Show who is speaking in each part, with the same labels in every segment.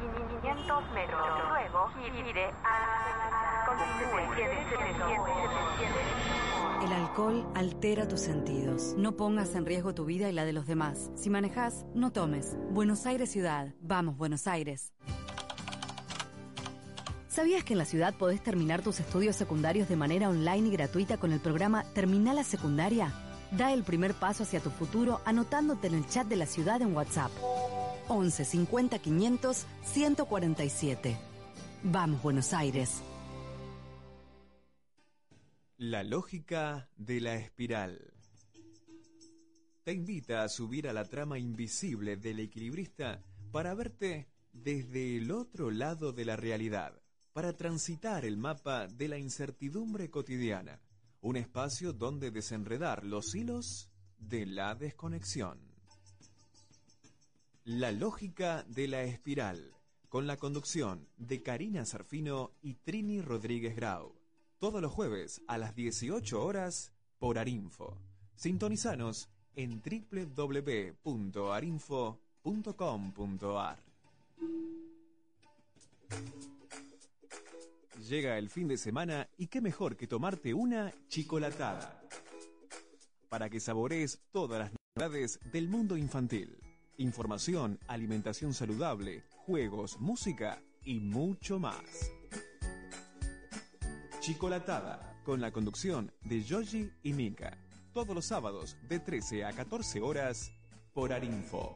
Speaker 1: 500 metros. Luego, gire a la continúe.
Speaker 2: El alcohol altera tus sentidos. No pongas en riesgo tu vida y la de los demás. Si manejás, no tomes. Buenos Aires Ciudad. Vamos, Buenos Aires. ¿Sabías que en la ciudad podés terminar tus estudios secundarios de manera online y gratuita con el programa Terminal la Secundaria? Da el primer paso hacia tu futuro anotándote en el chat de la ciudad en WhatsApp. 11 50 500 147. Vamos, Buenos Aires.
Speaker 3: La lógica de la espiral. Te invita a subir a la trama invisible del equilibrista para verte desde el otro lado de la realidad, para transitar el mapa de la incertidumbre cotidiana, un espacio donde desenredar los hilos de la desconexión. La lógica de la espiral, con la conducción de Karina Zarfino y Trini Rodríguez Grau. Todos los jueves a las 18 horas por Arinfo. Sintonizanos en www.arinfo.com.ar. Llega el fin de semana y qué mejor que tomarte una chicolatada para que saborees todas las novedades del mundo infantil. Información, alimentación saludable, juegos, música y mucho más. Chicolatada, con la conducción de Yogi y Mika. Todos los sábados de 13 a 14 horas por Arinfo.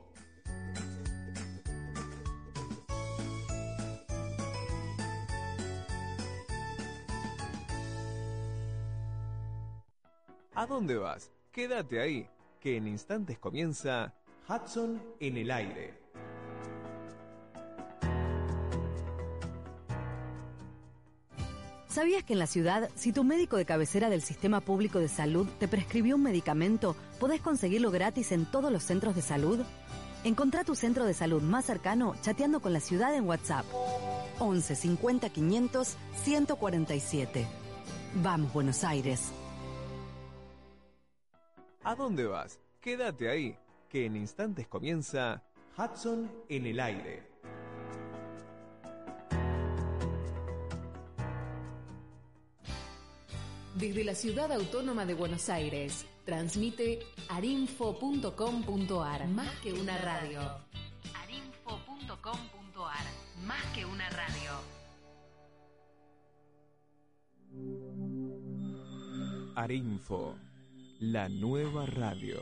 Speaker 3: ¿A dónde vas? Quédate ahí, que en instantes comienza Hudson en el aire.
Speaker 2: ¿Sabías que en la ciudad, si tu médico de cabecera del Sistema Público de Salud te prescribió un medicamento, podés conseguirlo gratis en todos los centros de salud? Encontrá tu centro de salud más cercano chateando con la ciudad en WhatsApp. 11 50 500 147. Vamos, Buenos Aires.
Speaker 3: ¿A dónde vas? Quédate ahí, que en instantes comienza Hudson en el aire.
Speaker 4: Desde la Ciudad Autónoma de Buenos Aires, transmite arinfo.com.ar. Más que una radio. Arinfo.com.ar. Más que una radio.
Speaker 3: Arinfo, la nueva radio.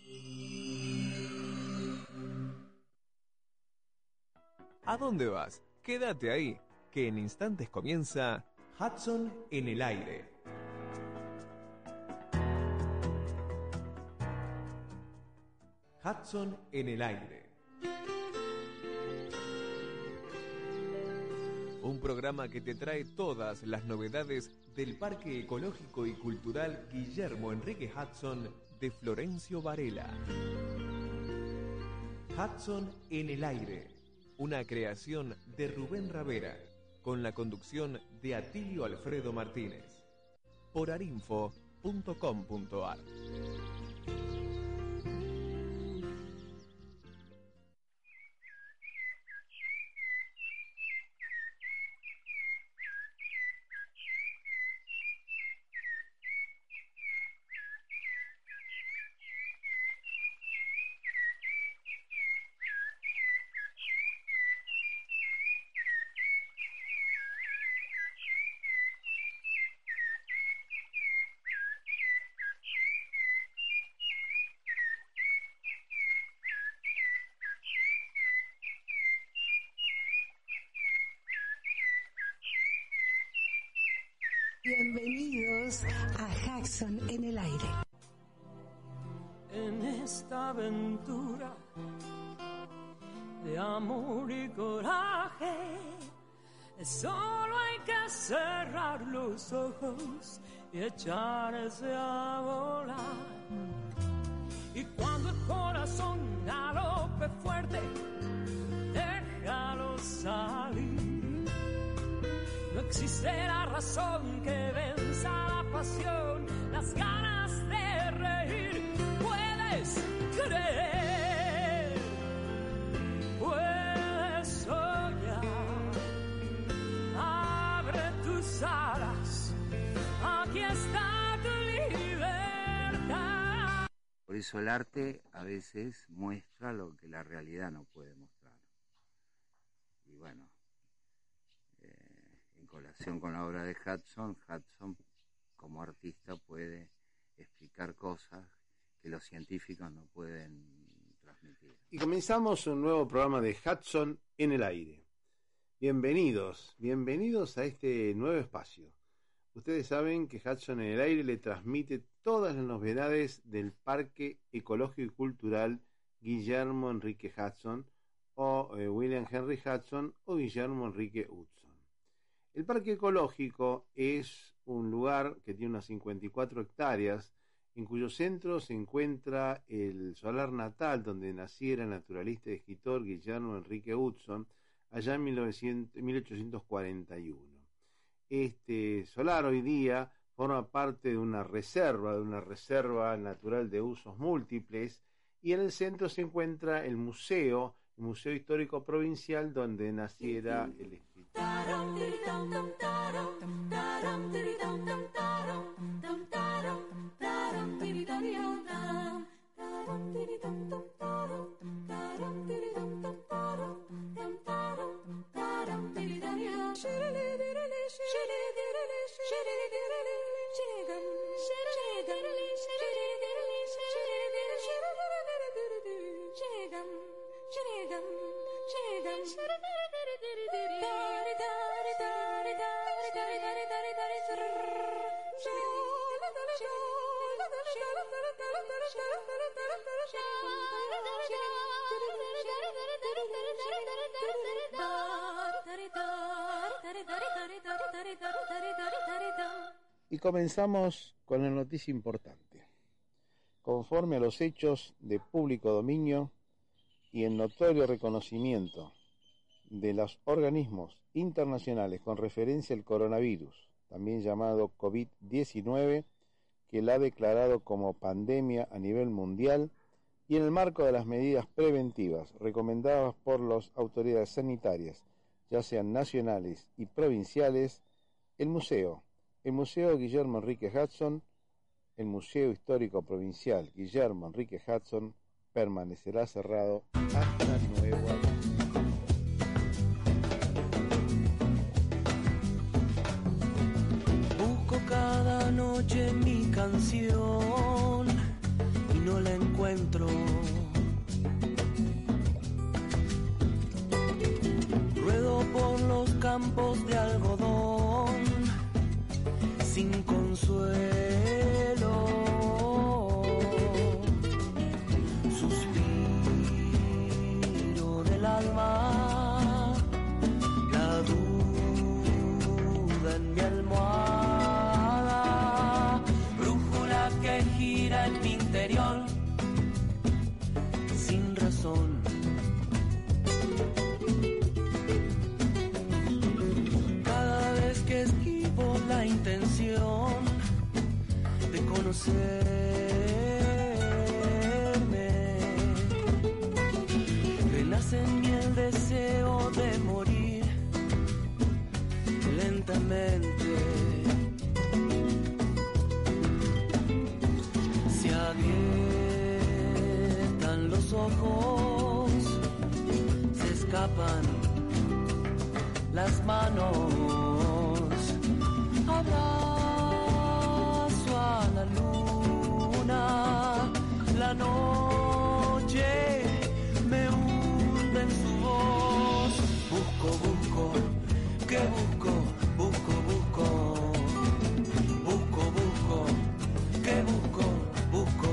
Speaker 3: ¿A dónde vas? Quédate ahí, que en instantes comienza Hudson en el aire. Hudson en el aire. Un programa que te trae todas las novedades del Parque Ecológico y Cultural Guillermo Enrique Hudson de Florencio Varela. Hudson en el aire, una creación de Rubén Ravera, con la conducción de Atilio Alfredo Martínez, por arinfo.com.ar.
Speaker 5: Bienvenidos a Hudson en el aire.
Speaker 6: En esta aventura de amor y coraje, solo hay que cerrar los ojos y echarse a volar. Y cuando el corazón galope fuerte, déjalo salir. No existe la razón que venza la pasión, las ganas de reír. Puedes creer, puedes soñar.
Speaker 7: eso el arte a veces muestra lo que la realidad no puede mostrar. Y bueno, en colación con la obra de Hudson como artista puede explicar cosas que los científicos no pueden transmitir.
Speaker 8: Y comenzamos un nuevo programa de Hudson en el aire. Bienvenidos a este nuevo espacio. Ustedes saben que Hudson en el aire le transmite todas las novedades del Parque Ecológico y Cultural Guillermo Enrique Hudson, o William Henry Hudson, o Guillermo Enrique Hudson. El Parque Ecológico es un lugar que tiene unas 54 hectáreas, en cuyo centro se encuentra el solar natal donde naciera el naturalista y escritor Guillermo Enrique Hudson, allá en 1841. Este solar hoy día forma parte de una reserva natural de usos múltiples, y en el centro se encuentra el Museo Histórico Provincial donde naciera el escritor. Y comenzamos con la noticia importante. Conforme a los hechos de público dominio y en notorio reconocimiento de los organismos internacionales con referencia al coronavirus, también llamado COVID-19, que la ha declarado como pandemia a nivel mundial, y en el marco de las medidas preventivas recomendadas por las autoridades sanitarias, ya sean nacionales y provinciales, el Museo Guillermo Enrique Hudson, el Museo Histórico Provincial Guillermo Enrique Hudson, permanecerá cerrado hasta nuevo aviso.
Speaker 6: Busco cada noche mi canción y no la encuentro. Ruedo por los campos de algodón sin consuelo, suspiro del alma, la duda en mi almohada, brújula que gira en mi interior sin razón. Cada vez que esquivo la intención de conocerme, renace en mí el deseo de morir lentamente. Se agrietan los ojos, se escapan las manos, abrazo a la luna, la noche me hunde en su voz. Busco, ¿qué busco? Busco, ¿qué busco? Busco.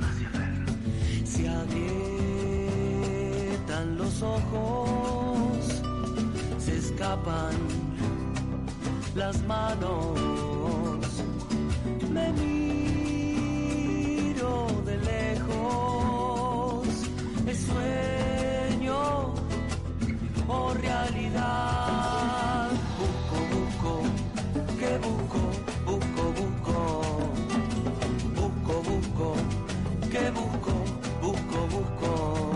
Speaker 6: Ojos tapan las manos. Me miro de lejos, es sueño o realidad. Busco, busco, ¿qué busco? Busco, busco, busco, busco, ¿qué busco? Busco, busco.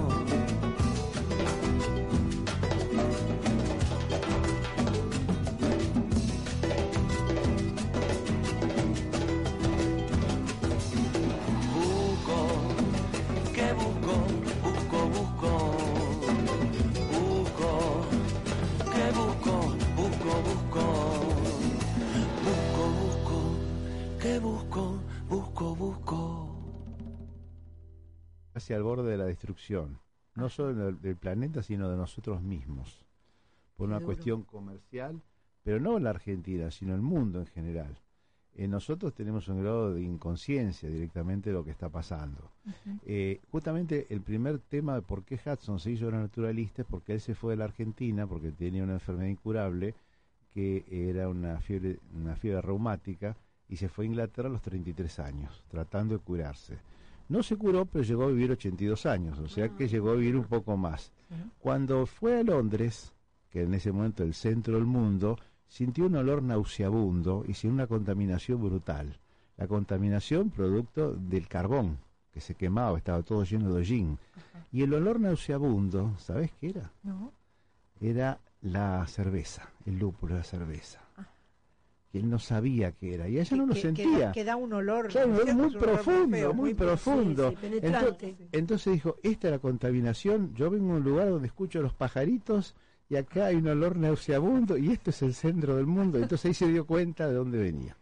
Speaker 8: Hacia el borde de la destrucción, no solo del planeta, sino de nosotros mismos, por una cuestión comercial, pero no en la Argentina, sino el mundo en general. Nosotros tenemos un grado de inconsciencia directamente de lo que está pasando. Justamente el primer tema de por qué Hudson se hizo naturalista es porque él se fue de la Argentina, porque tenía una enfermedad incurable, que era una fiebre reumática, y se fue a Inglaterra a los 33 años, tratando de curarse. No se curó, pero llegó a vivir 82 años, o sea que llegó a vivir un poco más. Cuando fue a Londres, que en ese momento el centro del mundo, sintió un olor nauseabundo y sin una contaminación brutal. La contaminación producto del carbón, que se quemaba, estaba todo lleno de hollín. Y el olor nauseabundo, ¿sabés qué era? No. Era la cerveza, el lúpulo de la cerveza. Que él no sabía qué era, y ella no lo sentía.
Speaker 5: Que da un olor,
Speaker 8: claro, muy profundo, muy profundo.
Speaker 5: Sí, penetrante.
Speaker 8: Entonces dijo, esta es la contaminación, yo vengo a un lugar donde escucho los pajaritos, y acá hay un olor nauseabundo, y esto es el centro del mundo. Entonces ahí se dio cuenta de dónde venía.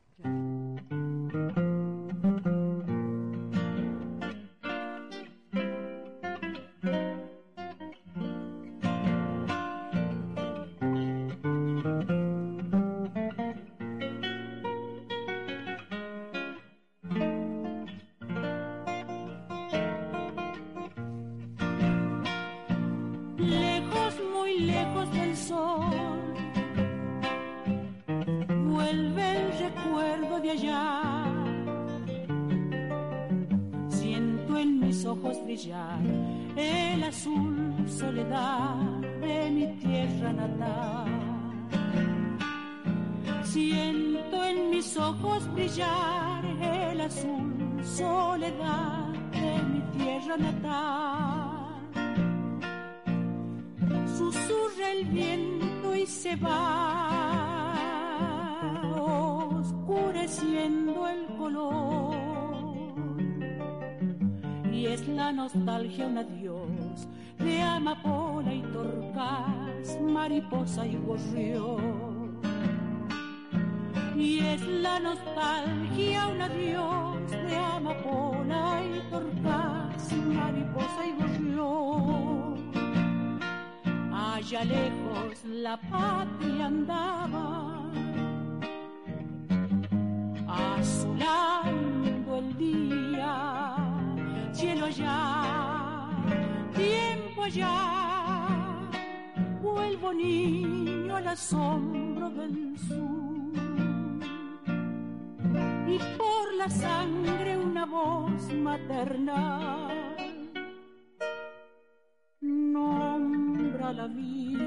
Speaker 9: El azul soledad de mi tierra natal. Siento en mis ojos brillar el azul soledad de mi tierra natal. Susurra el viento y se va oscureciendo el color. Y es la nostalgia un adiós de amapola y torcaz, mariposa y gorrión. Y es la nostalgia un adiós de amapola y torcaz, mariposa y gorrión. Allá lejos la patria andaba, azulando el día. Cielo allá, tiempo allá, vuelvo niño al asombro del sur. Y por la sangre una voz maternal nombra la vida.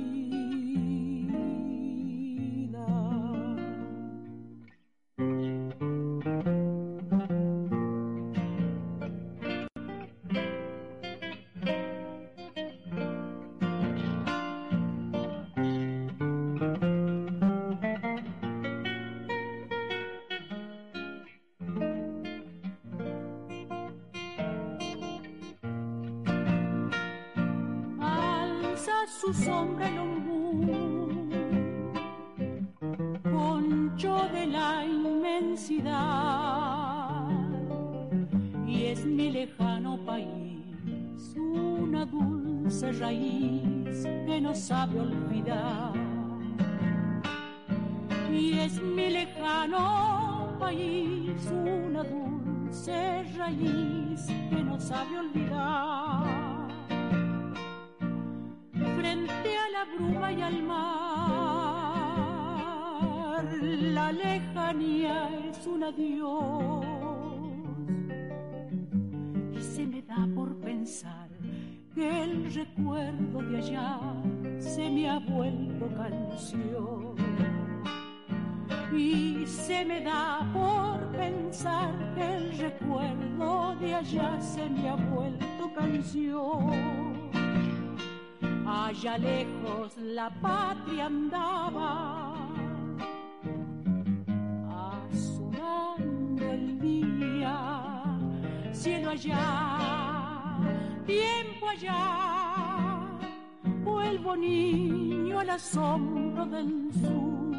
Speaker 9: Su sombra el ombú, concho de la inmensidad, y es mi lejano país una dulce raíz que no sabe olvidar. Y es mi lejano país una dulce raíz que no sabe olvidar. Frente a la bruma y al mar la lejanía es un adiós. Y se me da por pensar que el recuerdo de allá se me ha vuelto canción. Y se me da por pensar que el recuerdo de allá se me ha vuelto canción. Allá lejos la patria andaba, azulando el día, cielo allá, tiempo allá, vuelvo niño al asombro del sur,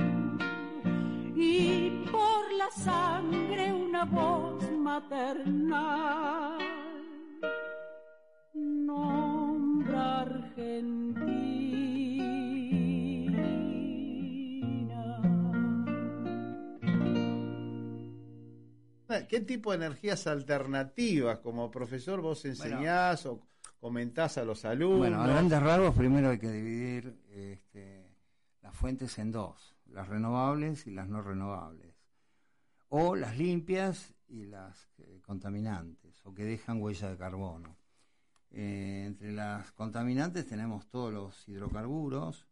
Speaker 9: y por la sangre una voz maternal nombra Argentina.
Speaker 8: ¿Qué tipo de energías alternativas como profesor vos enseñás o comentás a los alumnos?
Speaker 10: Bueno, a grandes rasgos primero hay que dividir las fuentes en dos, las renovables y las no renovables, o las limpias y las contaminantes, o que dejan huella de carbono. Entre las contaminantes tenemos todos los hidrocarburos,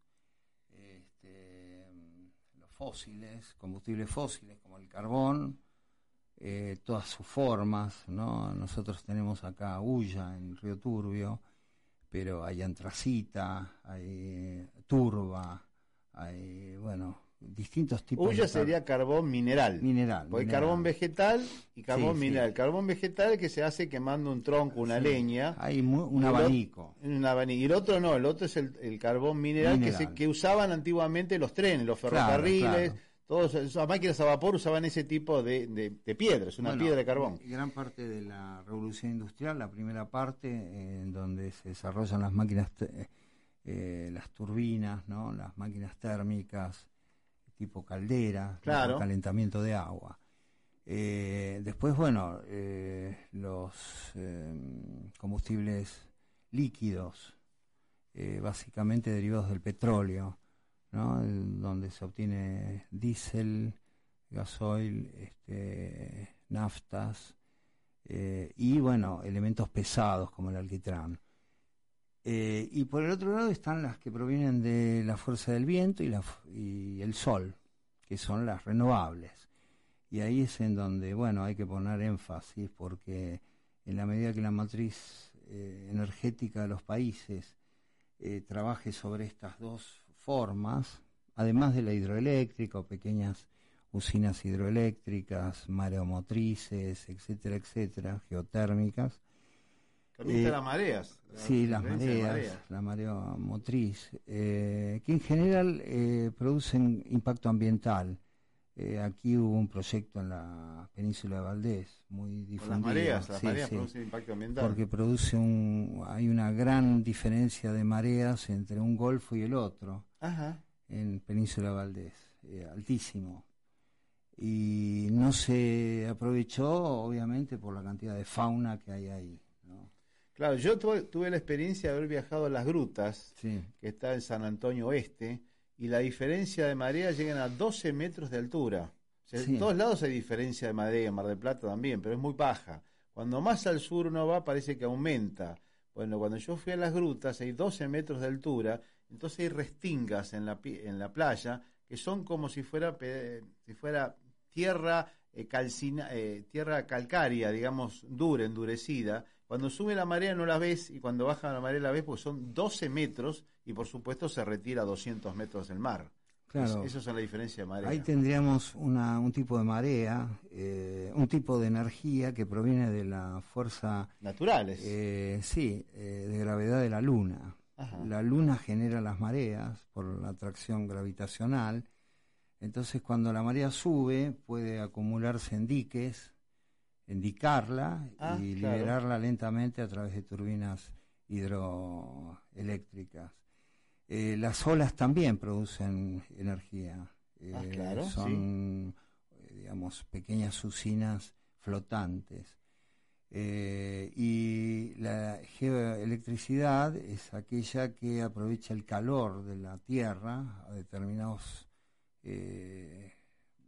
Speaker 10: los fósiles, combustibles fósiles como el carbón, todas sus formas, ¿no? Nosotros tenemos acá hulla en Río Turbio, pero hay antracita, hay turba, hay, distintos tipos.
Speaker 8: Hulla sería carbón mineral. Porque hay carbón vegetal y carbón mineral.
Speaker 10: Sí.
Speaker 8: Carbón vegetal que se hace quemando un tronco, una leña.
Speaker 10: Hay un abanico.
Speaker 8: Y el otro no, el otro es el carbón mineral. Que usaban antiguamente los trenes, los ferrocarriles. Claro. Todas esas máquinas a vapor usaban ese tipo de piedras, una piedra de carbón.
Speaker 10: Gran parte de la revolución industrial, la primera parte, en donde se desarrollan las máquinas, las turbinas, ¿no? Las máquinas térmicas, tipo caldera,
Speaker 8: claro.
Speaker 10: Calentamiento de agua. Después, los combustibles líquidos, básicamente derivados del petróleo, ¿no? Donde se obtiene diésel, gasoil, naftas y elementos pesados como el alquitrán. Y por el otro lado están las que provienen de la fuerza del viento y el sol, que son las renovables. Y ahí es en donde, hay que poner énfasis, porque en la medida que la matriz energética de los países trabaje sobre estas dos formas, además de la hidroeléctrica o pequeñas usinas hidroeléctricas, mareomotrices, etcétera, geotérmicas.
Speaker 8: También las mareas.
Speaker 10: Sí, las mareas, la marea motriz, que en general producen impacto ambiental. Aquí hubo un proyecto en la península de Valdés, muy difundido.
Speaker 8: Las mareas producen impacto ambiental.
Speaker 10: Porque hay una gran diferencia de mareas entre un golfo y el otro.
Speaker 8: Ajá.
Speaker 10: En península de Valdés, altísimo. Y no se aprovechó, obviamente, por la cantidad de fauna que hay ahí, ¿no?
Speaker 8: Claro, yo tuve la experiencia de haber viajado a Las Grutas,
Speaker 10: sí,
Speaker 8: que está en San Antonio Oeste, y la diferencia de marea llegan a 12 metros de altura. O sea,
Speaker 10: sí.
Speaker 8: En todos lados hay diferencia de marea, en Mar del Plata también, pero es muy baja. Cuando más al sur uno va, parece que aumenta. Bueno, cuando yo fui a Las Grutas hay 12 metros de altura, entonces hay restingas en la playa que son como si fuera tierra tierra calcárea, digamos, dura, endurecida. Cuando sube la marea no la ves y cuando baja la marea la ves, porque son 12 metros y por supuesto se retira a 200 metros del mar.
Speaker 10: Claro.
Speaker 8: Eso es la diferencia de marea.
Speaker 10: Ahí tendríamos un tipo de marea, un tipo de energía que proviene de la fuerza...
Speaker 8: Naturales.
Speaker 10: De gravedad de la Luna.
Speaker 8: Ajá.
Speaker 10: La Luna genera las mareas por la atracción gravitacional. Entonces cuando la marea sube puede acumularse en diques, endicarla y liberarla lentamente a través de turbinas hidroeléctricas. Las olas también producen energía. Son, digamos, pequeñas usinas flotantes. Y la geoelectricidad es aquella que aprovecha el calor de la Tierra a determinados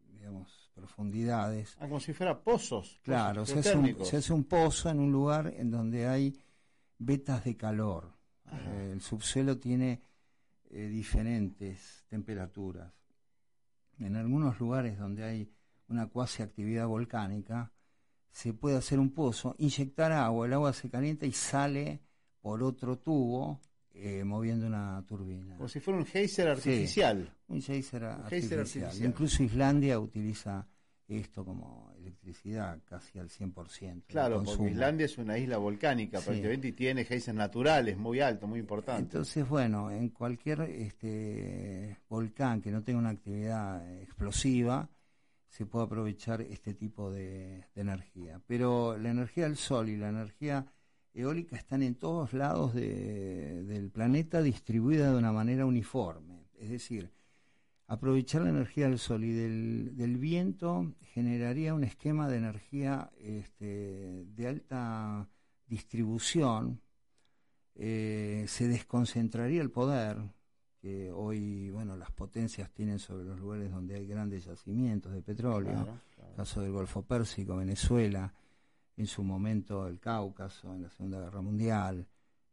Speaker 10: profundidades.
Speaker 8: Como si fuera pozos.
Speaker 10: Claro, se hace un pozo en un lugar en donde hay vetas de calor. El subsuelo tiene diferentes temperaturas. En algunos lugares donde hay una cuasi actividad volcánica, se puede hacer un pozo, inyectar agua, el agua se calienta y sale por otro tubo moviendo una turbina.
Speaker 8: Como si fuera un geyser artificial.
Speaker 10: Sí, un geyser artificial. Incluso Islandia utiliza esto como electricidad casi al 100%.
Speaker 8: Claro, porque Islandia es una isla volcánica prácticamente y tiene geysers naturales muy altos, muy importantes.
Speaker 10: Entonces, bueno, en cualquier volcán que no tenga una actividad explosiva, se puede aprovechar este tipo de energía. Pero la energía del sol y la energía eólica están en todos lados del planeta, distribuida de una manera uniforme. Es decir, aprovechar la energía del sol y del viento generaría un esquema de energía de alta distribución. Se desconcentraría el poder que hoy, bueno, las potencias tienen sobre los lugares donde hay grandes yacimientos de petróleo, claro. Caso del Golfo Pérsico, Venezuela, en su momento el Cáucaso, en la Segunda Guerra Mundial,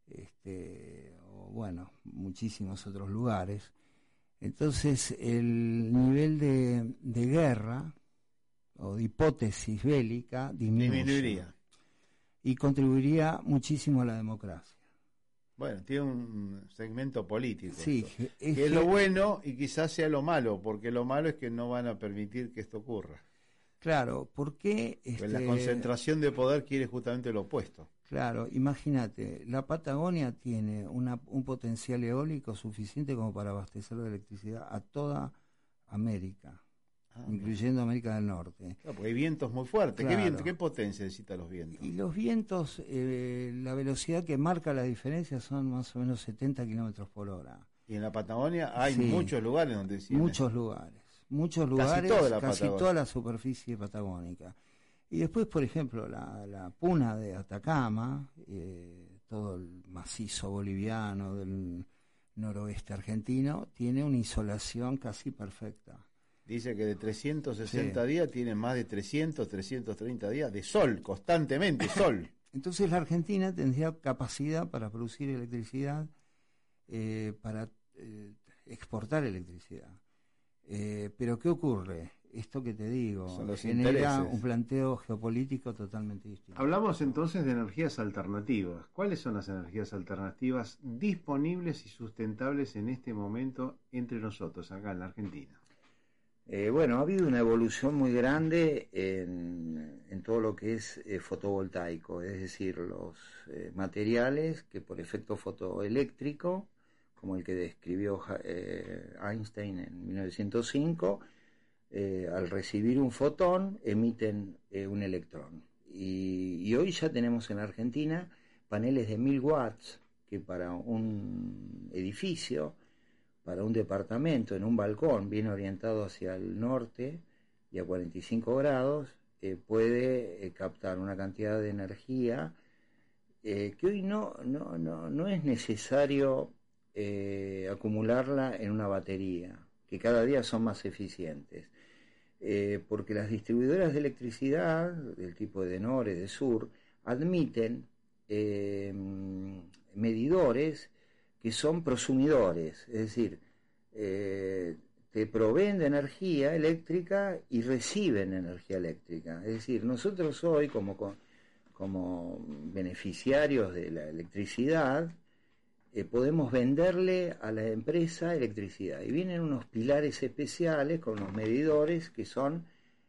Speaker 10: o bueno, muchísimos otros lugares. Entonces el nivel de guerra o de hipótesis bélica disminuiría y contribuiría muchísimo a la democracia.
Speaker 8: Bueno, tiene un segmento político.
Speaker 10: Sí,
Speaker 8: que es lo bueno y quizás sea lo malo, porque lo malo es que no van a permitir que esto ocurra.
Speaker 10: Claro, porque
Speaker 8: pues la concentración de poder quiere justamente lo opuesto.
Speaker 10: Claro, imagínate, la Patagonia tiene un potencial eólico suficiente como para abastecer de electricidad a toda América, incluyendo América del Norte.
Speaker 8: Claro, porque hay vientos muy fuertes.
Speaker 10: Claro.
Speaker 8: ¿Qué potencia necesitan los vientos?
Speaker 10: Y los vientos, la velocidad que marca la diferencia son más o menos 70 kilómetros por hora.
Speaker 8: Y en la Patagonia hay muchos lugares donde sí.
Speaker 10: Muchos lugares, casi toda la superficie patagónica. Y después, por ejemplo, la puna de Atacama, todo el macizo boliviano del noroeste argentino, tiene una insolación casi perfecta.
Speaker 8: Dice que de 360 días tiene más de 330 días de sol, constantemente sol.
Speaker 10: Entonces la Argentina tendría capacidad para producir electricidad, para exportar electricidad. Pero ¿qué ocurre? Esto que te digo genera un planteo geopolítico totalmente distinto.
Speaker 8: Hablamos entonces de energías alternativas. ¿Cuáles son las energías alternativas disponibles y sustentables en este momento entre nosotros, acá en la Argentina?
Speaker 7: Bueno, ha habido una evolución muy grande en todo lo que es fotovoltaico, es decir, los materiales que por efecto fotoeléctrico, como el que describió Einstein en 1905, al recibir un fotón emiten un electrón. Y hoy ya tenemos en Argentina paneles de 1000 watts que para un edificio, para un departamento, en un balcón bien orientado hacia el norte y a 45 grados, puede captar una cantidad de energía que hoy no es necesario acumularla en una batería, que cada día son más eficientes. Porque las distribuidoras de electricidad, del tipo de Denore, de Sur, admiten medidores que son prosumidores, es decir, te proveen de energía eléctrica y reciben energía eléctrica. Es decir, nosotros hoy como beneficiarios de la electricidad podemos venderle a la empresa electricidad. Y vienen unos pilares especiales con los medidores que son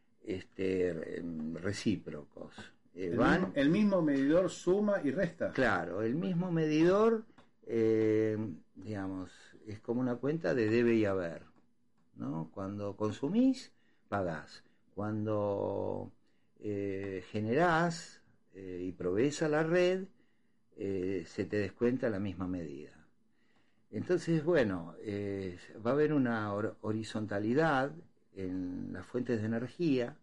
Speaker 7: recíprocos.
Speaker 8: El mismo medidor suma y resta.
Speaker 7: Claro, el mismo medidor, digamos, es como una cuenta de debe y haber, ¿no? Cuando consumís, pagás. Cuando generás y provees a la red, se te descuenta la misma medida. Entonces, bueno, va a haber una horizontalidad en las fuentes de energía,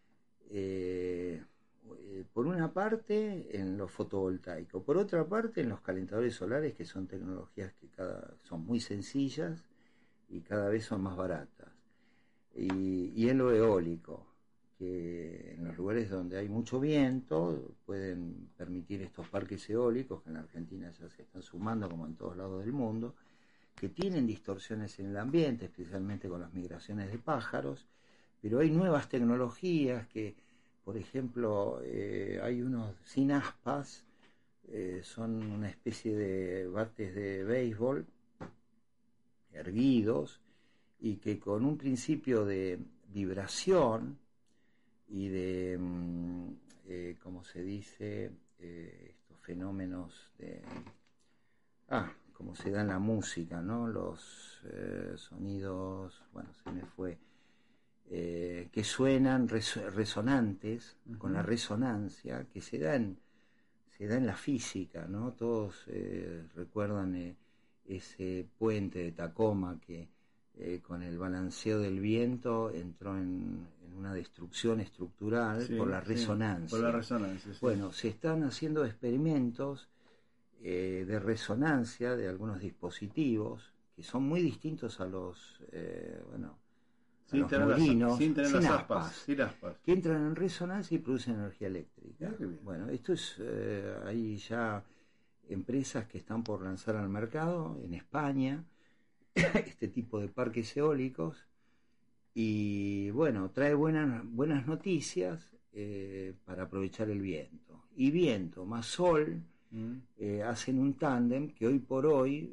Speaker 7: por una parte en lo fotovoltaico, por otra parte en los calentadores solares, que son tecnologías que son muy sencillas y cada vez son más baratas, y en lo eólico. que en los lugares donde hay mucho viento pueden permitir estos parques eólicos, que en la Argentina ya se están sumando como en todos lados del mundo, que tienen distorsiones en el ambiente, especialmente con las migraciones de pájaros, pero hay nuevas tecnologías que, por ejemplo, hay unos sin aspas, son una especie de bates de béisbol erguidos, y que con un principio de vibración y de, ¿cómo se dice? Estos fenómenos de... como se da en la música, ¿no? Los sonidos, bueno, se me fue, que suenan resonantes, con la resonancia, que se da en la física, ¿no? Todos recuerdan ese puente de Tacoma que con el balanceo del viento entró en una destrucción estructural por la resonancia.
Speaker 8: Por la resonancia, sí.
Speaker 7: Bueno, se están haciendo experimentos de resonancia de algunos dispositivos que son muy distintos a los
Speaker 8: sin
Speaker 7: los molinos,
Speaker 8: sin las aspas,
Speaker 7: que entran en resonancia y producen energía eléctrica. Bueno, esto es, hay ya empresas que están por lanzar al mercado en España este tipo de parques eólicos, y bueno, trae buenas noticias para aprovechar el viento. Y viento más sol hacen un tándem que hoy por hoy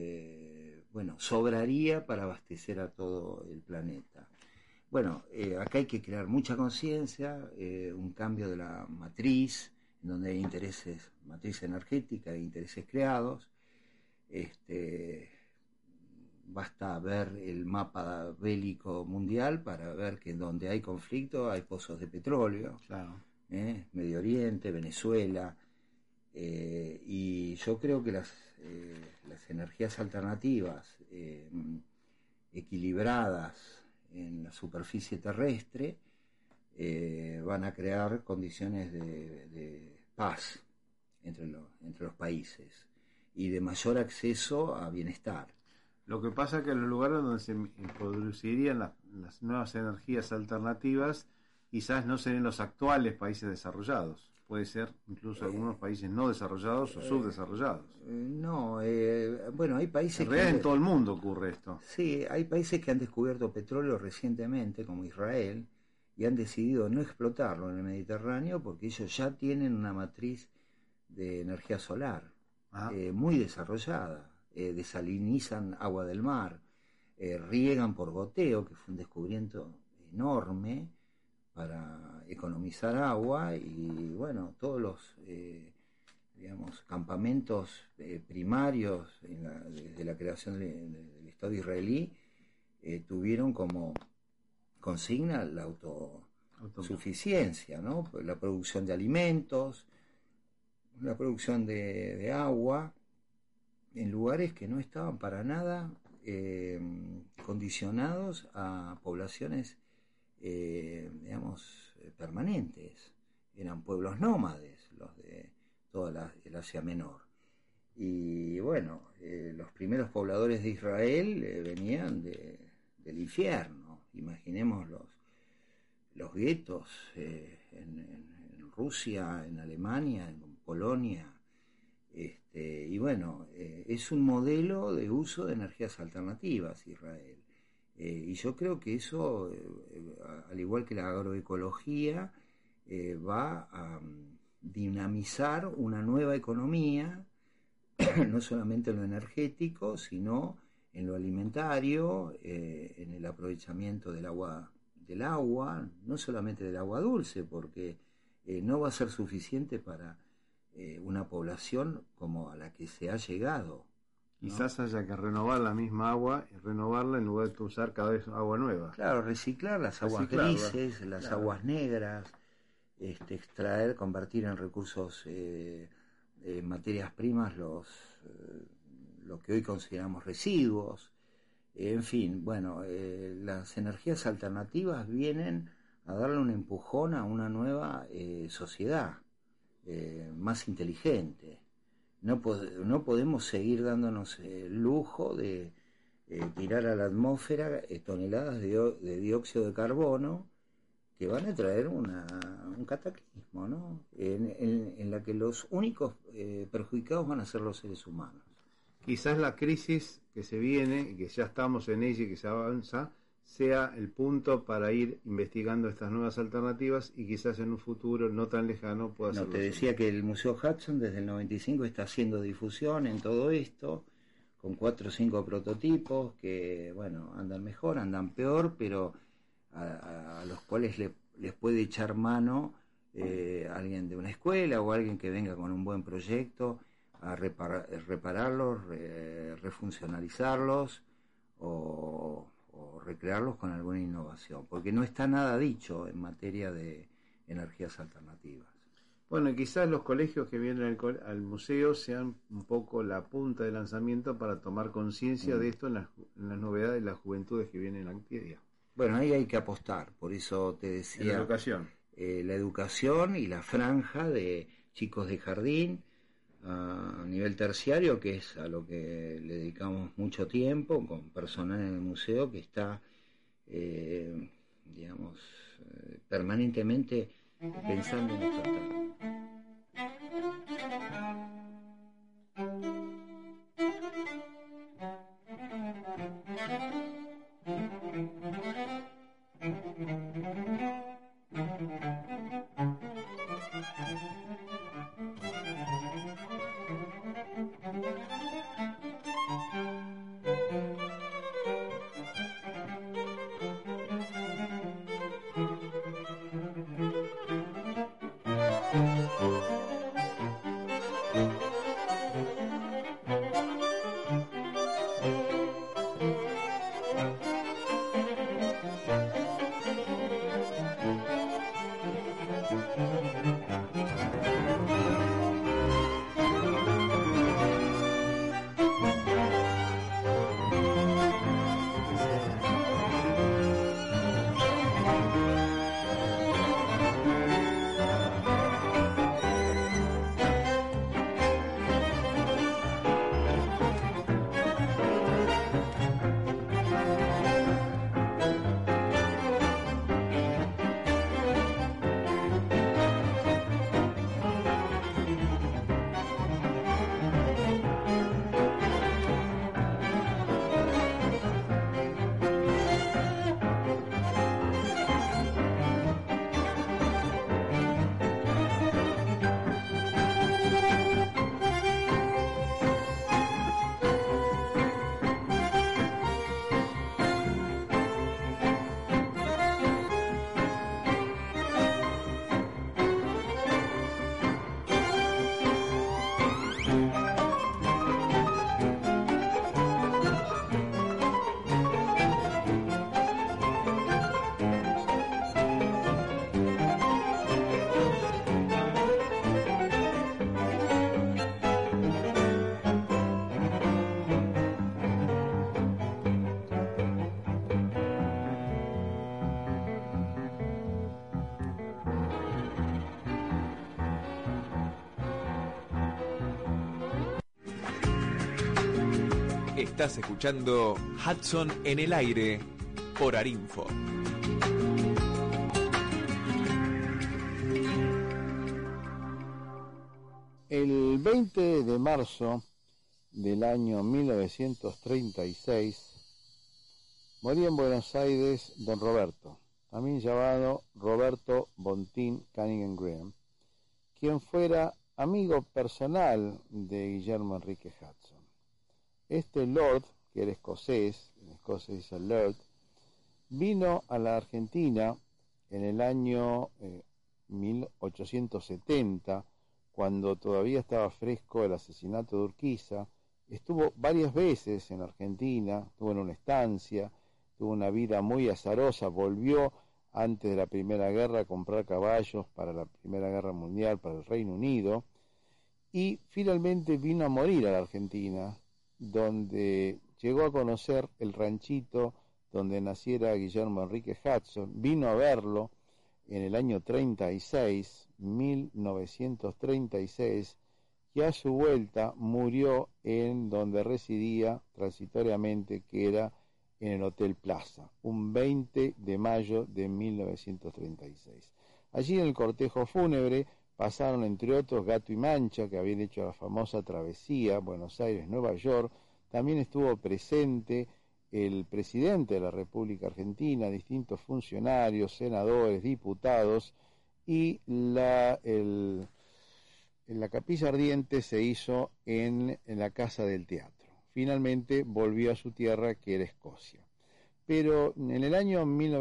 Speaker 7: sobraría para abastecer a todo el planeta. Bueno, acá hay que crear mucha conciencia, un cambio de la matriz, en donde hay intereses, matriz energética e intereses creados. Basta ver el mapa bélico mundial para ver que donde hay conflicto hay pozos de petróleo.
Speaker 8: Claro.
Speaker 7: Medio Oriente, Venezuela, y yo creo que las energías alternativas equilibradas en la superficie terrestre van a crear condiciones de paz entre los países y de mayor acceso a bienestar.
Speaker 8: Lo que pasa es que en los lugares donde se producirían las nuevas energías alternativas quizás no serían los actuales países desarrollados. Puede ser incluso algunos países no desarrollados o subdesarrollados.
Speaker 7: Bueno, hay países
Speaker 8: en realidad en todo el mundo ocurre esto.
Speaker 7: Sí, hay países que han descubierto petróleo recientemente, como Israel, y han decidido no explotarlo en el Mediterráneo porque ellos ya tienen una matriz de energía solar muy desarrollada. Desalinizan agua del mar, riegan por goteo, que fue un descubrimiento enorme para economizar agua, y bueno, todos los campamentos primarios desde la creación del Estado israelí tuvieron como consigna la autosuficiencia, ¿no? La producción de alimentos, la producción de agua, en lugares que no estaban para nada condicionados a poblaciones, permanentes. Eran pueblos nómades, los de toda el Asia Menor. Y bueno, los primeros pobladores de Israel venían del infierno. Imaginemos los guetos en Rusia, en Alemania, en Polonia. Y bueno, es un modelo de uso de energías alternativas Israel, y yo creo que eso, al igual que la agroecología, va a dinamizar una nueva economía, no solamente en lo energético, sino en lo alimentario, en el aprovechamiento del agua, no solamente del agua dulce, porque no va a ser suficiente para una población como a la que se ha llegado, ¿no?
Speaker 8: Quizás haya que renovar la misma agua y renovarla en lugar de usar cada vez agua nueva.
Speaker 7: Claro, reciclar las aguas grises, las aguas negras, extraer, convertir en recursos, materias primas, lo que hoy consideramos residuos. En fin, bueno, las energías alternativas vienen a darle un empujón a una nueva sociedad. Más inteligente. No podemos seguir dándonos el lujo de tirar a la atmósfera toneladas de dióxido de carbono te van a traer un cataclismo, ¿no? En la que los únicos perjudicados van a ser los seres humanos.
Speaker 8: Quizás la crisis que se viene, y que ya estamos en ella y que se avanza, sea el punto para ir investigando estas nuevas alternativas y quizás en un futuro no tan lejano pueda ser.
Speaker 7: No, te decía que el Museo Hudson desde el 95 está haciendo difusión en todo esto, con 4 o 5 prototipos que, bueno, andan mejor, andan peor, pero a los cuales les puede echar mano alguien de una escuela o alguien que venga con un buen proyecto a repararlos, refuncionalizarlos o recrearlos con alguna innovación, porque no está nada dicho en materia de energías alternativas.
Speaker 8: Bueno, y quizás los colegios que vienen al museo sean un poco la punta de lanzamiento para tomar conciencia de esto en las novedades de las juventudes que vienen a Actividad.
Speaker 7: Bueno, ahí hay que apostar, por eso te decía...
Speaker 8: La educación.
Speaker 7: La educación y la franja de chicos de jardín a nivel terciario, que es a lo que le dedicamos mucho tiempo, con personal en el museo que está, permanentemente pensando en estos temas.
Speaker 3: Estás escuchando Hudson en el aire por Arinfo.
Speaker 8: El 20 de marzo del año 1936 moría en Buenos Aires don Roberto, también llamado Roberto Bontín Cunningham Graham, quien fuera amigo personal de Guillermo Enrique Hudson. Este Lord, que era escocés, en Escocia dice Lord, vino a la Argentina en el año 1870, cuando todavía estaba fresco el asesinato de Urquiza. Estuvo varias veces en Argentina, estuvo en una estancia, tuvo una vida muy azarosa, volvió antes de la Primera Guerra a comprar caballos para la Primera Guerra Mundial, para el Reino Unido, y finalmente vino a morir a la Argentina, donde llegó a conocer el ranchito donde naciera Guillermo Enrique Hudson, vino a verlo en el año 1936, y a su vuelta murió en donde residía transitoriamente, que era en el Hotel Plaza, un 20 de mayo de 1936. Allí en el cortejo fúnebre pasaron entre otros Gato y Mancha, que habían hecho la famosa travesía Buenos Aires-Nueva York. También estuvo presente el presidente de la República Argentina, distintos funcionarios, senadores, diputados, y la capilla ardiente se hizo en la Casa del Teatro. Finalmente volvió a su tierra, que era Escocia. Pero en el año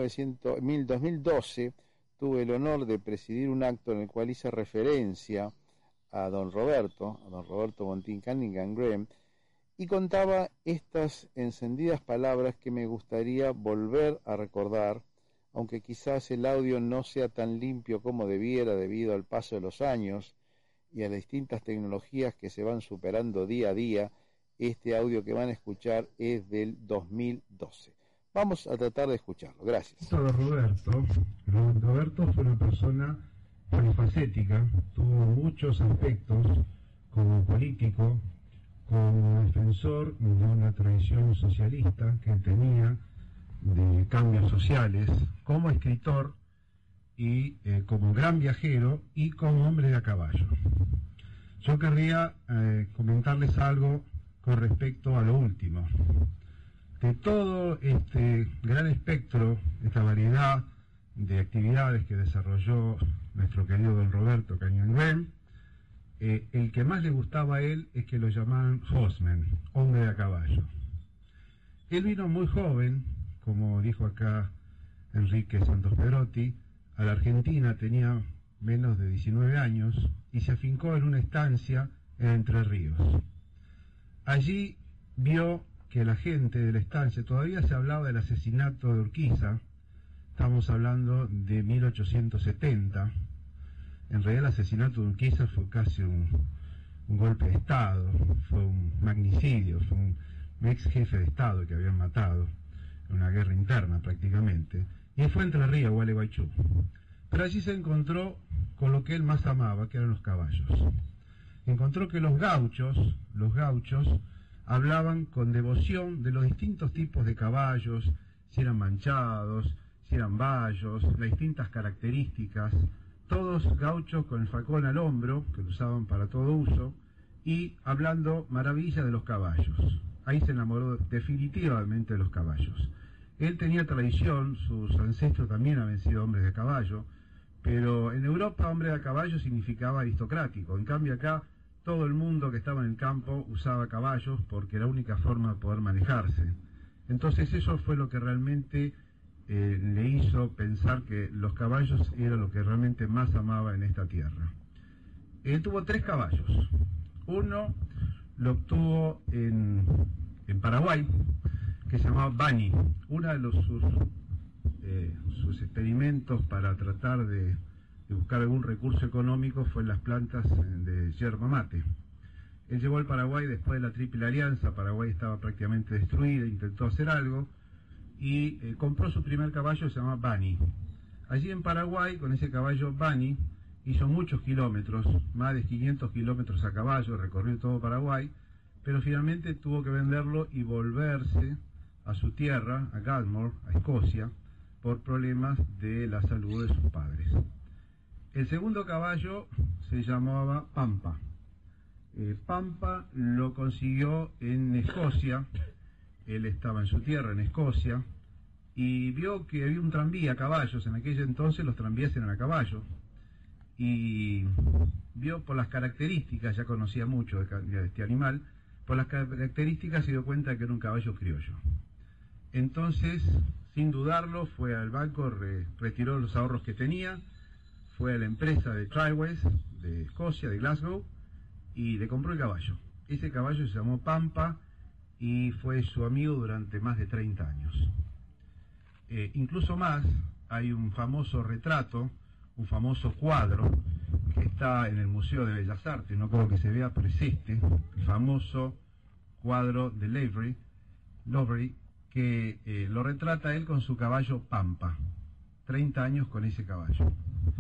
Speaker 8: 2012 tuve el honor de presidir un acto en el cual hice referencia a don Roberto Bontín Cunningham Graham, y contaba estas encendidas palabras que me gustaría volver a recordar, aunque quizás el audio no sea tan limpio como debiera debido al paso de los años y a las distintas tecnologías que se van superando día a día. Este audio que van a escuchar es del 2012. Vamos a tratar de escucharlo. Gracias.
Speaker 11: Roberto fue una persona polifacética, tuvo muchos aspectos como político, como defensor de una tradición socialista que tenía de cambios sociales, como escritor y como gran viajero y como hombre de a caballo. Yo querría comentarles algo con respecto a lo último. De todo este gran espectro, esta variedad de actividades que desarrolló nuestro querido don Roberto Cunningham Graham, el que más le gustaba a él es que lo llamaban horseman, hombre de a caballo. Él vino muy joven, como dijo acá Enrique Santos Pedrotti, a la Argentina, tenía menos de 19 años y se afincó en una estancia en Entre Ríos. Allí vio que la gente de la estancia, todavía se hablaba del asesinato de Urquiza, estamos hablando de 1870, en realidad el asesinato de Urquiza fue casi un golpe de Estado, fue un magnicidio, fue un ex jefe de Estado que habían matado, una guerra interna prácticamente, y fue Entre Ríos, Gualeguaychú. Pero allí se encontró con lo que él más amaba, que eran los caballos. Encontró que los gauchos hablaban con devoción de los distintos tipos de caballos, si eran manchados, si eran bayos, las distintas características, todos gauchos con el facón al hombro, que lo usaban para todo uso, y hablando maravillas de los caballos. Ahí se enamoró definitivamente de los caballos. Él tenía tradición, sus ancestros también habían sido hombres de caballo, pero en Europa hombre de caballo significaba aristocrático. En cambio acá todo el mundo que estaba en el campo usaba caballos porque era la única forma de poder manejarse. Entonces eso fue lo que realmente le hizo pensar que los caballos era lo que realmente más amaba en esta tierra. Él tuvo 3 caballos. Uno lo obtuvo en Paraguay, que se llamaba Bani. Uno de sus experimentos para tratar de buscar algún recurso económico fue en las plantas de yerba mate. Él llegó al Paraguay después de la Triple Alianza. Paraguay estaba prácticamente destruida, intentó hacer algo y compró su primer caballo, se llama Bani. Allí en Paraguay, con ese caballo Bani, hizo muchos kilómetros, más de 500 kilómetros a caballo, recorrió todo Paraguay, pero finalmente tuvo que venderlo y volverse a su tierra, a Galmore, a Escocia, por problemas de la salud de sus padres. El segundo caballo se llamaba Pampa. Pampa lo consiguió en Escocia. Él estaba en su tierra, en Escocia, y vio que había un tranvía a caballos. En aquel entonces los tranvías eran a caballo. Y vio por las características, ya conocía mucho de este animal, por las características se dio cuenta que era un caballo criollo. Entonces, sin dudarlo, fue al banco, retiró los ahorros que tenía, fue a la empresa de Trailways de Escocia, de Glasgow, y le compró el caballo. Ese caballo se llamó Pampa y fue su amigo durante más de 30 años. Incluso más, hay un famoso retrato, un famoso cuadro que está en el Museo de Bellas Artes, no creo que se vea, pero es este, el famoso cuadro de Lowry, que lo retrata él con su caballo Pampa, 30 años con ese caballo.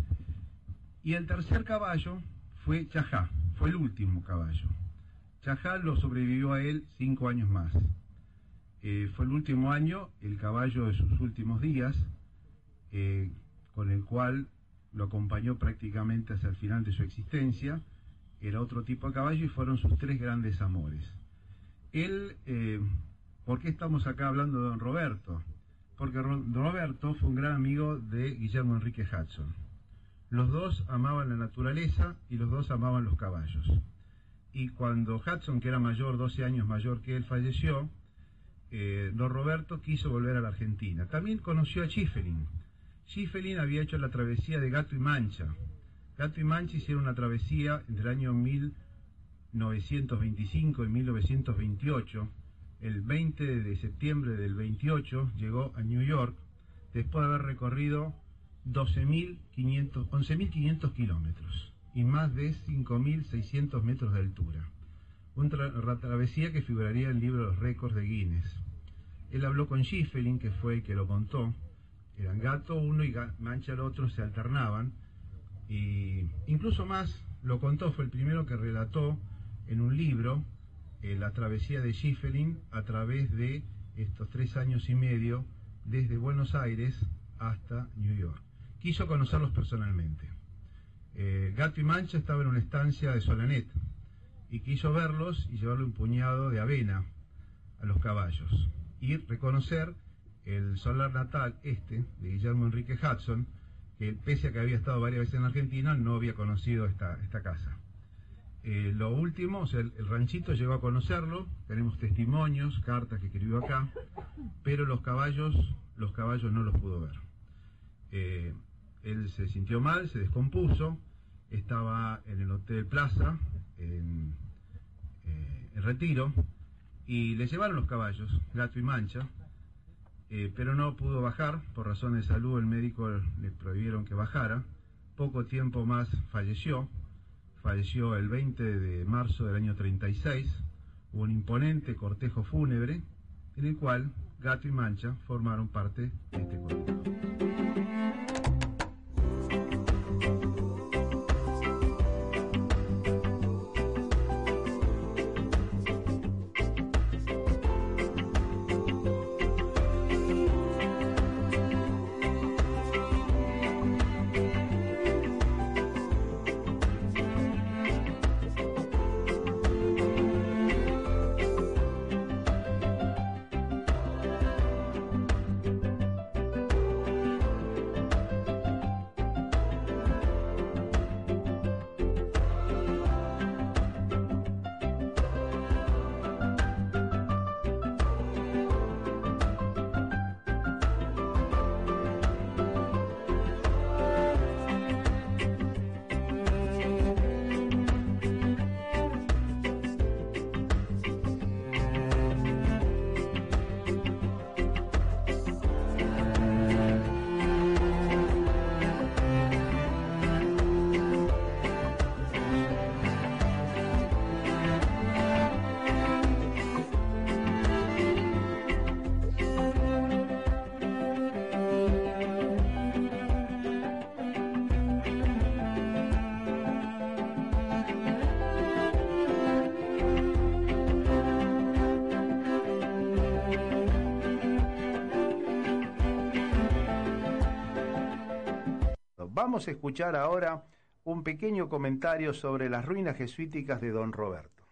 Speaker 11: Y el tercer caballo fue Chajá, fue el último caballo. Chajá lo sobrevivió a él 5 años más. Fue el último año, el caballo de sus últimos días, con el cual lo acompañó prácticamente hasta el final de su existencia. Era otro tipo de caballo y fueron sus 3 grandes amores. Él, ¿por qué estamos acá hablando de don Roberto? Porque Roberto fue un gran amigo de Guillermo Enrique Hudson. Los dos amaban la naturaleza y los dos amaban los caballos. Y cuando Hudson, que era mayor, 12 años mayor que él, falleció, don Roberto quiso volver a la Argentina. También conoció a Schiffelin. Schiffelin había hecho la travesía de Gato y Mancha. Gato y Mancha hicieron una travesía entre el año 1925 y 1928. El 20 de septiembre del 28 llegó a New York después de haber recorrido 11.500 kilómetros y más de 5.600 metros de altura. Una travesía que figuraría en el libro de los récords de Guinness. Él habló con Schiffelin, que fue el que lo contó. Eran Gato uno y Mancha el otro, se alternaban. Y incluso más lo contó, fue el primero que relató en un libro la travesía de Schiffelin a través de estos 3 años y medio desde Buenos Aires hasta New York. Quiso conocerlos personalmente. Gato y Mancha estaba en una estancia de Solanet y quiso verlos y llevarle un puñado de avena a los caballos y reconocer el solar natal de Guillermo Enrique Hudson, que pese a que había estado varias veces en Argentina, no había conocido esta casa. Lo último, o sea, el ranchito llegó a conocerlo, tenemos testimonios, cartas que escribió acá, pero los caballos no los pudo ver. Él se sintió mal, se descompuso, estaba en el Hotel Plaza, en Retiro, y le llevaron los caballos, Gato y Mancha, pero no pudo bajar, por razones de salud el médico le prohibieron que bajara. Poco tiempo más falleció el 20 de marzo del año 36, hubo un imponente cortejo fúnebre en el cual Gato y Mancha formaron parte de este cortejo.
Speaker 8: Vamos a escuchar ahora un pequeño comentario sobre las ruinas jesuíticas de don Roberto.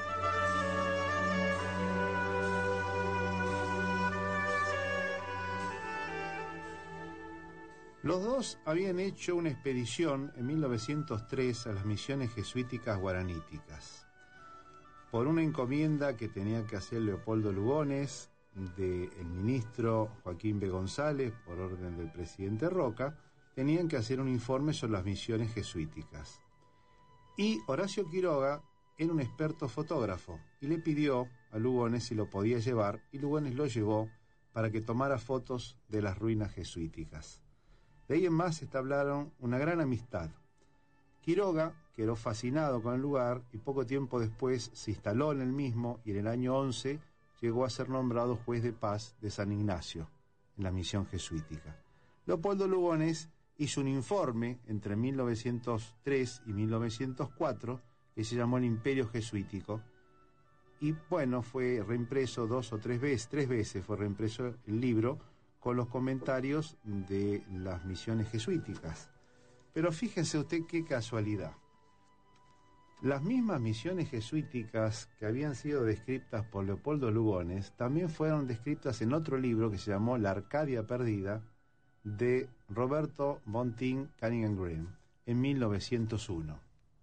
Speaker 8: Los dos habían hecho una expedición en 1903 a las misiones jesuíticas guaraníticas, por una encomienda que tenía que hacer Leopoldo Lugones, del ministro Joaquín B. González, por orden del presidente Roca. Tenían que hacer un informe sobre las misiones jesuíticas. Y Horacio Quiroga era un experto fotógrafo y le pidió a Lugones si lo podía llevar, y Lugones lo llevó para que tomara fotos de las ruinas jesuíticas. De ahí en más establecieron una gran amistad. Quiroga quedó fascinado con el lugar y poco tiempo después se instaló en el mismo, y en el año 11 llegó a ser nombrado juez de paz de San Ignacio en la misión jesuítica. Leopoldo Lugones hizo un informe entre 1903 y 1904 que se llamó El Imperio Jesuítico, y bueno, fue reimpreso 2 o 3 veces, 3 veces fue reimpreso el libro con los comentarios de las misiones jesuíticas. Pero fíjense usted qué casualidad. Las mismas misiones jesuíticas que habían sido descritas por Leopoldo Lugones también fueron descritas en otro libro que se llamó La Arcadia Perdida, de Roberto Bontin Cunningham Green, en 1901.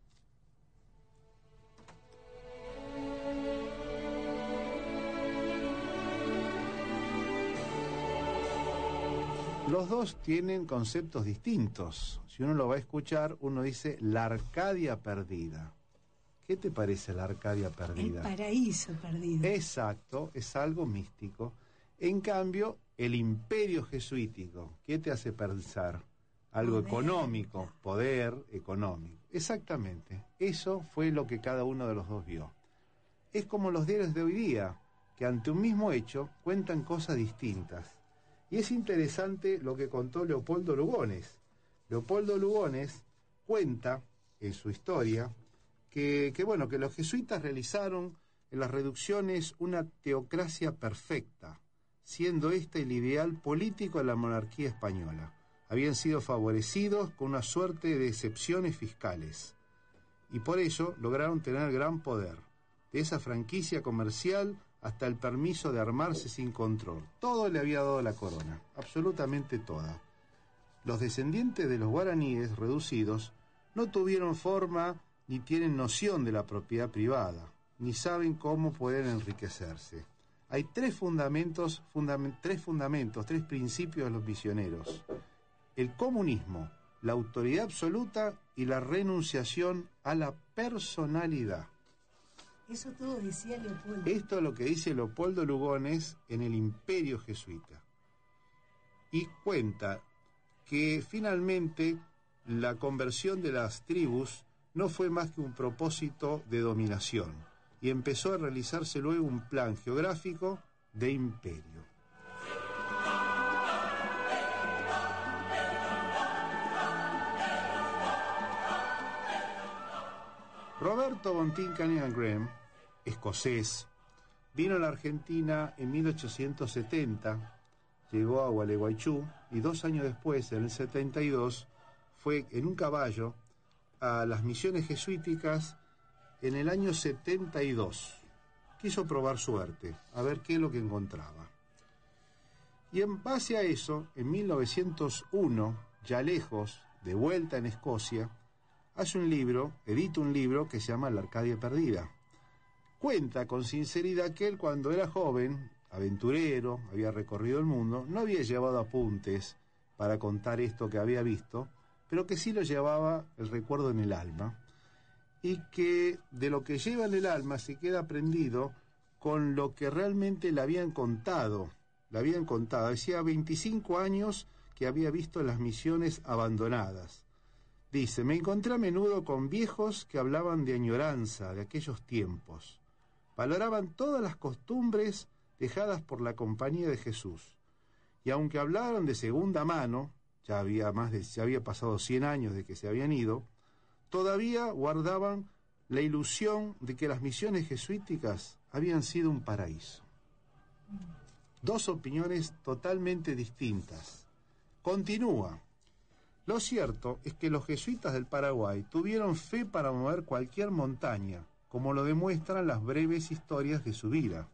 Speaker 8: Los dos tienen conceptos distintos. Si uno lo va a escuchar, uno dice La Arcadia Perdida. ¿Qué te parece la Arcadia Perdida?
Speaker 5: El paraíso perdido.
Speaker 8: Exacto, es algo místico. En cambio, el imperio jesuítico, ¿qué te hace pensar? Algo
Speaker 5: Poder.
Speaker 8: Económico, poder económico. Exactamente, eso fue lo que cada uno de los dos vio. Es como los diarios de hoy día, que ante un mismo hecho cuentan cosas distintas. Y es interesante lo que contó Leopoldo Lugones. Leopoldo Lugones cuenta en su historia que los jesuitas realizaron en las reducciones una teocracia perfecta, siendo este el ideal político de la monarquía española. Habían sido favorecidos con una suerte de excepciones fiscales, y por ello lograron tener gran poder, de esa franquicia comercial hasta el permiso de armarse sin control. Todo le había dado la corona, absolutamente toda. Los descendientes de los guaraníes reducidos no tuvieron forma ni tienen noción de la propiedad privada, ni saben cómo pueden enriquecerse. Hay tres principios de los misioneros: el comunismo, la autoridad absoluta y la renunciación a la personalidad.
Speaker 5: Eso todo decía Leopoldo.
Speaker 8: Esto es lo que dice Leopoldo Lugones en el Imperio Jesuita. Y cuenta que finalmente la conversión de las tribus no fue más que un propósito de dominación, y empezó a realizarse luego un plan geográfico de imperio. Roberto Bontin Cunningham Green, escocés, vino a la Argentina en 1870, llegó a Gualeguaychú y 2 años después, en el 72, fue en un caballo a las misiones jesuíticas en el año 72. Quiso probar suerte, a ver qué es lo que encontraba. Y en base a eso, en 1901, ya lejos, de vuelta en Escocia, edita un libro que se llama La Arcadia Perdida. Cuenta con sinceridad que él, cuando era joven, aventurero, había recorrido el mundo, no había llevado apuntes para contar esto que había visto, pero que sí lo llevaba el recuerdo en el alma, y que de lo que lleva en el alma se queda prendido con lo que realmente le habían contado. Decía 25 años que había visto las misiones abandonadas. Dice: me encontré a menudo con viejos que hablaban de añoranza de aquellos tiempos. Valoraban todas las costumbres dejadas por la compañía de Jesús. Y aunque hablaron de segunda mano, ya había pasado 100 años de que se habían ido, todavía guardaban la ilusión de que las misiones jesuíticas habían sido un paraíso. Dos opiniones totalmente distintas. Continúa. Lo cierto es que los jesuitas del Paraguay tuvieron fe para mover cualquier montaña, como lo demuestran las breves historias de su vida.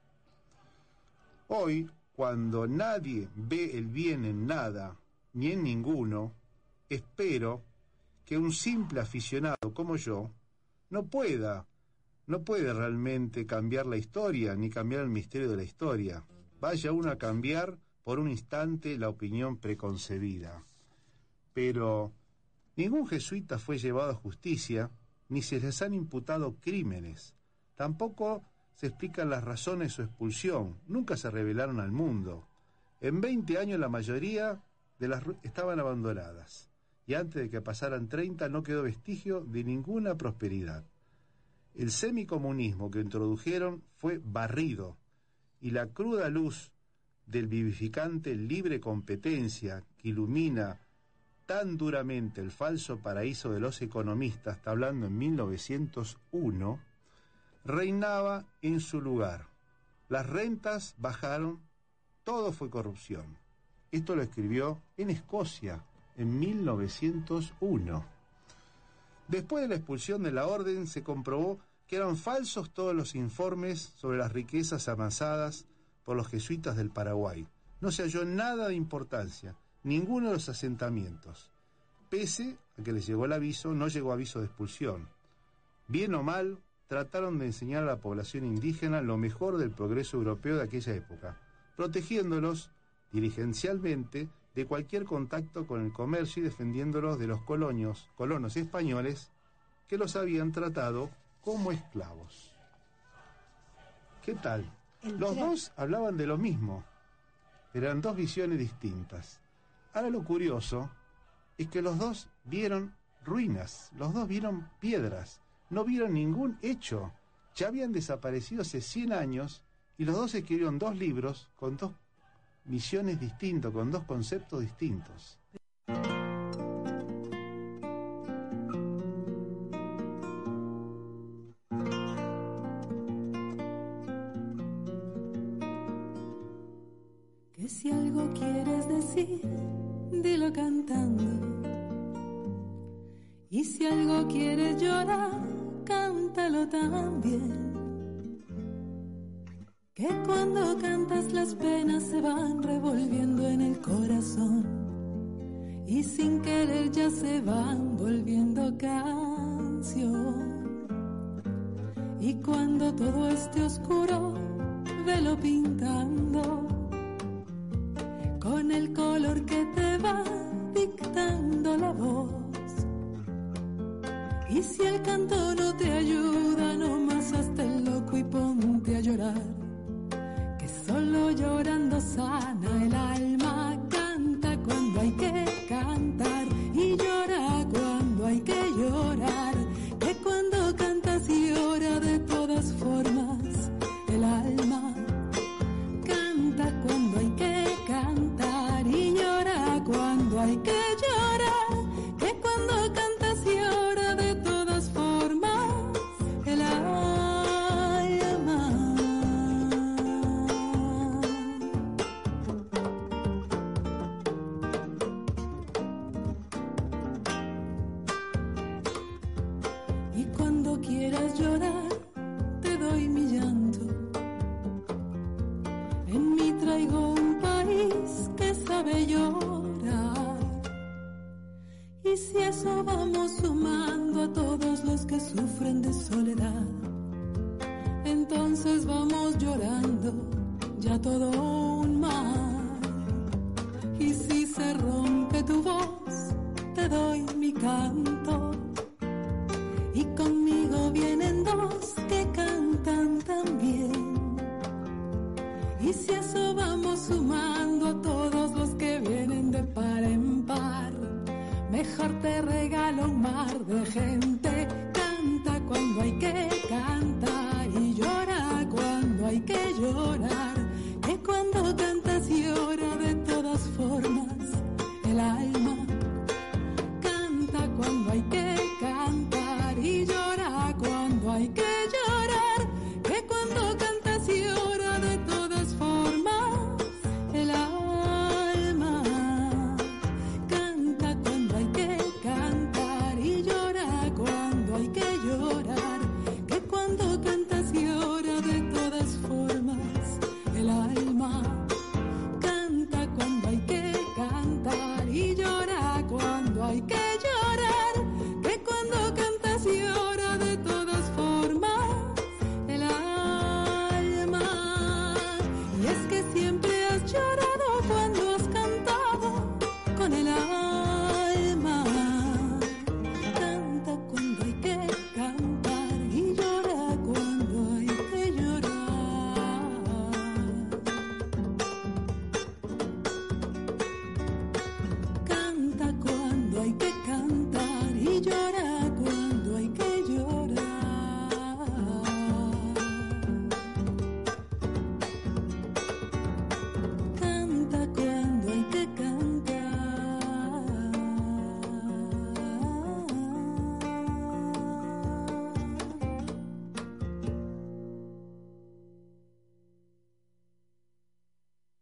Speaker 8: Hoy, cuando nadie ve el bien en nada, ni en ninguno, espero que un simple aficionado como yo no puede realmente cambiar la historia, ni cambiar el misterio de la historia. Vaya uno a cambiar por un instante la opinión preconcebida. Pero ningún jesuita fue llevado a justicia, ni se les han imputado crímenes. Tampoco se explican las razones de su expulsión. Nunca se revelaron al mundo. En 20 años la mayoría de las estaban abandonadas, y antes de que pasaran 30 no quedó vestigio de ninguna prosperidad. El semicomunismo que introdujeron fue barrido, y la cruda luz del vivificante libre competencia que ilumina tan duramente el falso paraíso de los economistas, está hablando en 1901,
Speaker 11: reinaba en su lugar. Las rentas bajaron, todo fue corrupción. Esto lo escribió en Escocia en 1901. Después de la expulsión de la orden se comprobó que eran falsos todos los informes sobre las riquezas amasadas por los jesuitas del Paraguay. No se halló nada de importancia, ninguno de los asentamientos. Pese a que les llegó el aviso, no llegó aviso de expulsión. Bien o mal, trataron de enseñar a la población indígena lo mejor del progreso europeo de aquella época, protegiéndolos dirigencialmente de cualquier contacto con el comercio y defendiéndolos de los colonos españoles que los habían tratado como esclavos. ¿Qué tal? Los dos hablaban de lo mismo, pero eran dos visiones distintas. Ahora lo curioso es que los dos vieron ruinas, los dos vieron piedras, no vieron ningún hecho. Ya habían desaparecido hace 100 años y los dos escribieron 2 libros con 2 visiones distintas, con 2 conceptos distintos.
Speaker 9: Que si algo quieres decir, dilo cantando. Y si algo quieres llorar, cántalo también. Que cuando cantas las penas se van revolviendo en el corazón y sin querer ya se van volviendo canción. Y cuando todo esté oscuro, velo pintando con el color que te va dictando la voz. Y si el canto no te ayuda, nomás hazte el loco y ponte a llorar, que solo llorando sana el alma. Canta cuando hay que cantar y llora cuando hay que llorar, que cuando cantas llora de todas formas el alma. Canta cuando hay que cantar y llora cuando hay que llorar, que cuando cantas llora de todas formas el alma. Y cuando quieras llorar, te doy mi llanto. En mí traigo un país que sabe llorar. Y si eso vamos sumando a todos los que sufren de soledad, entonces vamos llorando ya todo un mar. Y si se rompe tu voz, te doy mi canto. Y conmigo vienen 2 que cantan también. Y si eso vamos sumando a todos los que vienen de par en par, mejor te regalo un mar de gente. Canta cuando hay que cantar y llora cuando hay que llorar, que cuando cantas llora de todas formas el alma. Canta cuando hay que cantar y llora cuando hay que llorar, que cuando cantas llora de todas formas el alma. Canta cuando hay que cantar y llora cuando hay que llorar, que cuando cantas llora de todas formas el alma. Canta cuando hay que cantar y llora cuando hay que llorar, que cuando cantas llora de todas formas el alma. Y es que siempre has llorado cuando has cantado con el alma. Canta cuando hay que cantar y llora cuando hay que llorar. Canta cuando hay que cantar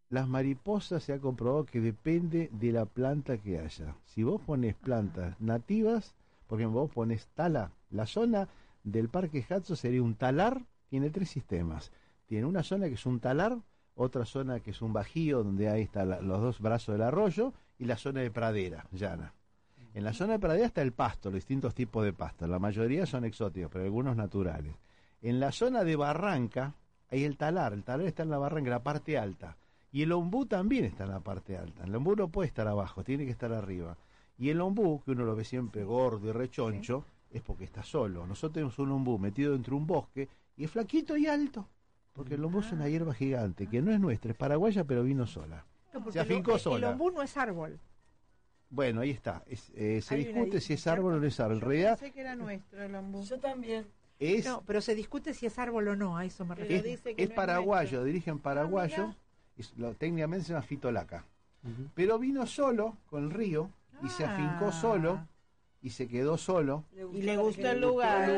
Speaker 8: las mariposas se ha comprobado que depende de la planta que haya. Si vos pones plantas nativas, por ejemplo, vos pones tala, la zona del Parque Hudson sería un talar, tiene 3 sistemas. Tiene una zona que es un talar, otra zona que es un bajío, donde ahí están los 2 brazos del arroyo, y la zona de pradera llana. En la zona de pradera está el pasto, los distintos tipos de pasto. La mayoría son exóticos, pero algunos naturales. En la zona de barranca hay el talar está en la barranca, en la parte alta. Y el ombú también está en la parte alta. El ombú no puede estar abajo, tiene que estar arriba. Y el ombú, que uno lo ve siempre gordo y rechoncho, es porque está solo. Nosotros tenemos un ombú metido dentro de un bosque y es flaquito y alto. Porque el ombú es una hierba gigante, que no es nuestra, es paraguaya, pero vino sola.
Speaker 12: No,
Speaker 8: se afincó sola.
Speaker 12: El ombú no es árbol.
Speaker 8: Bueno, ahí está. Se discute si es árbol o no es árbol. En realidad,
Speaker 12: pensé que era nuestro el ombú.
Speaker 5: Yo también.
Speaker 12: No, pero se discute si es árbol o no, a eso me refiero.
Speaker 8: Es paraguayo, de origen paraguayo. Técnicamente se llama fitolaca. Pero vino solo con el río y se afincó solo y se quedó solo.
Speaker 12: Y le gustó el lugar.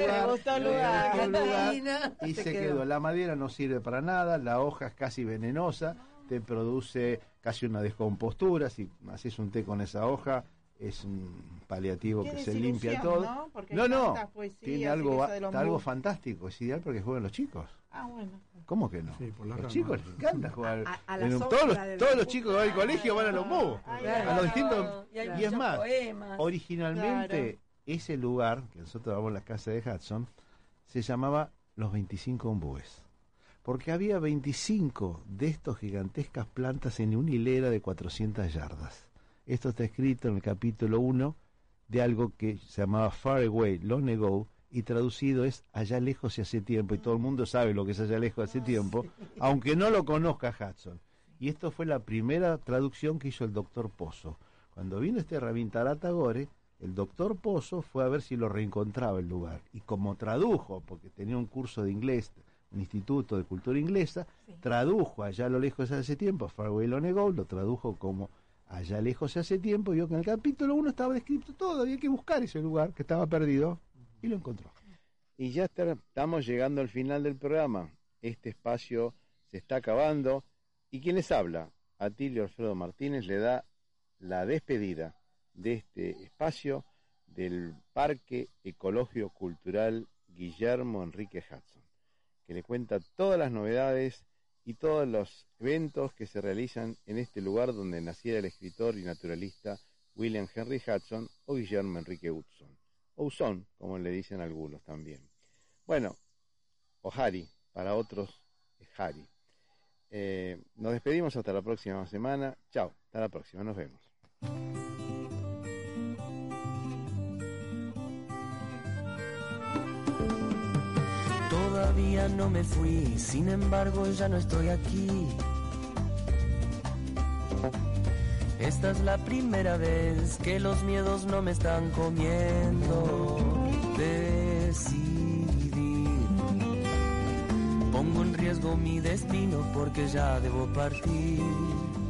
Speaker 8: Y se quedó. La madera no sirve para nada, la hoja es casi venenosa, te produce casi una descompostura. Si haces un té con esa hoja, es un paliativo que se limpia todo. No, tiene algo fantástico, es ideal porque juegan los chicos.
Speaker 12: Bueno.
Speaker 8: ¿Cómo que no?
Speaker 11: Sí, por la
Speaker 8: los
Speaker 11: rama.
Speaker 8: chicos les encanta jugar.
Speaker 12: Todos
Speaker 8: los chicos que van al colegio van a los ombú. A los distintos. Y es más, originalmente ese lugar, que nosotros vamos a la casa de Hudson, se llamaba Los 25 Ombúes. Porque había 25 de estas gigantescas plantas en una hilera de 400 yardas. Esto está escrito en el capítulo 1 de algo que se llamaba Far Away, Long Ago, y traducido es allá lejos y hace tiempo, y todo el mundo sabe lo que es allá lejos hace tiempo, aunque no lo conozca Hudson. Y esto fue la primera traducción que hizo el doctor Pozo. Cuando vino Rabindranath Tagore, el doctor Pozo fue a ver si lo reencontraba el lugar, y como tradujo, porque tenía un curso de inglés, un instituto de cultura inglesa, tradujo allá a lo lejos hace tiempo, Far Away, Long Ago, lo tradujo como allá lejos hace tiempo, y vio que en el capítulo 1 estaba descrito todo, había que buscar ese lugar que estaba perdido, y lo encontró. Y ya estamos llegando al final del programa. Este espacio se está acabando, y quien les habla, Atilio Alfredo Martínez, le da la despedida de este espacio del Parque Ecológico Cultural Guillermo Enrique Hudson, que le cuenta todas las novedades y todos los eventos que se realizan en este lugar donde naciera el escritor y naturalista William Henry Hudson, o Guillermo Enrique Hudson, o Hudson, como le dicen algunos también. Bueno, o Harry, para otros es Harry. Nos despedimos hasta la próxima semana. Chao, hasta la próxima, nos vemos.
Speaker 6: Todavía no me fui, sin embargo ya no estoy aquí. Esta es la primera vez que los miedos no me están comiendo. Decidí, pongo en riesgo mi destino porque ya debo partir.